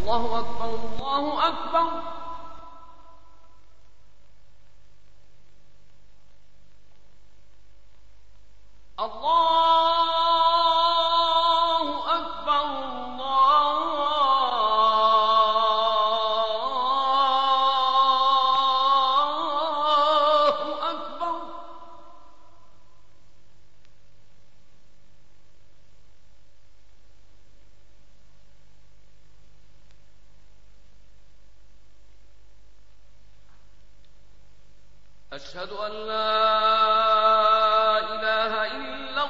الله أكبر الله أكبر. الله أكبر الله أكبر. أشهد أن لا إله إلا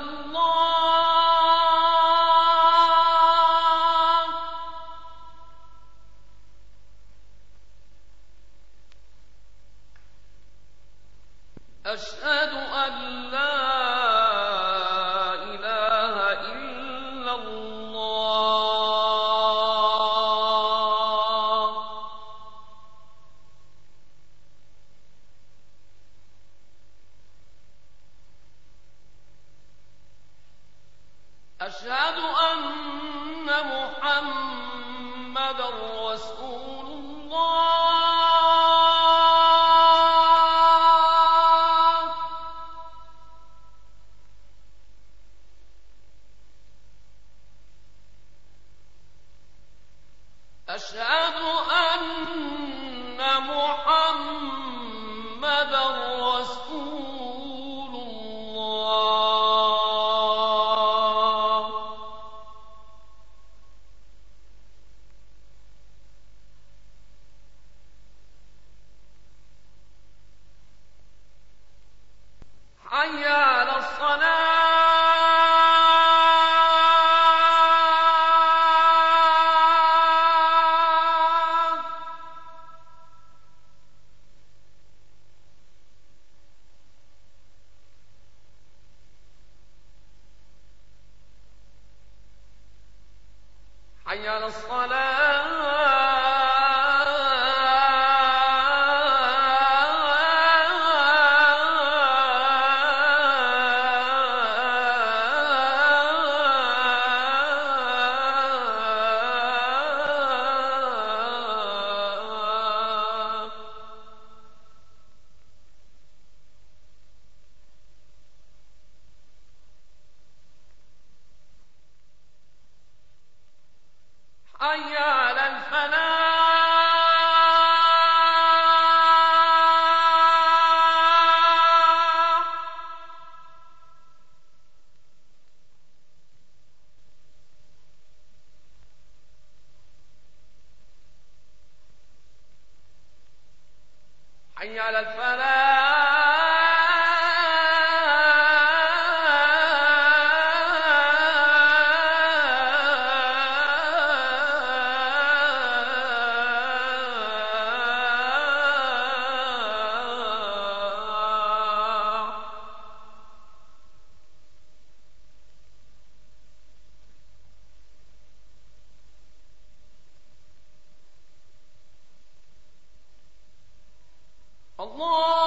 الله. أشهد أن لا إله إلا الله. أشهد أن محمدًا رسول الله. أشهد أن محمدًا رسول الله. حي على الصلاة. حي على الصلاة. حي على الفلاح. حي على الفلاح. الله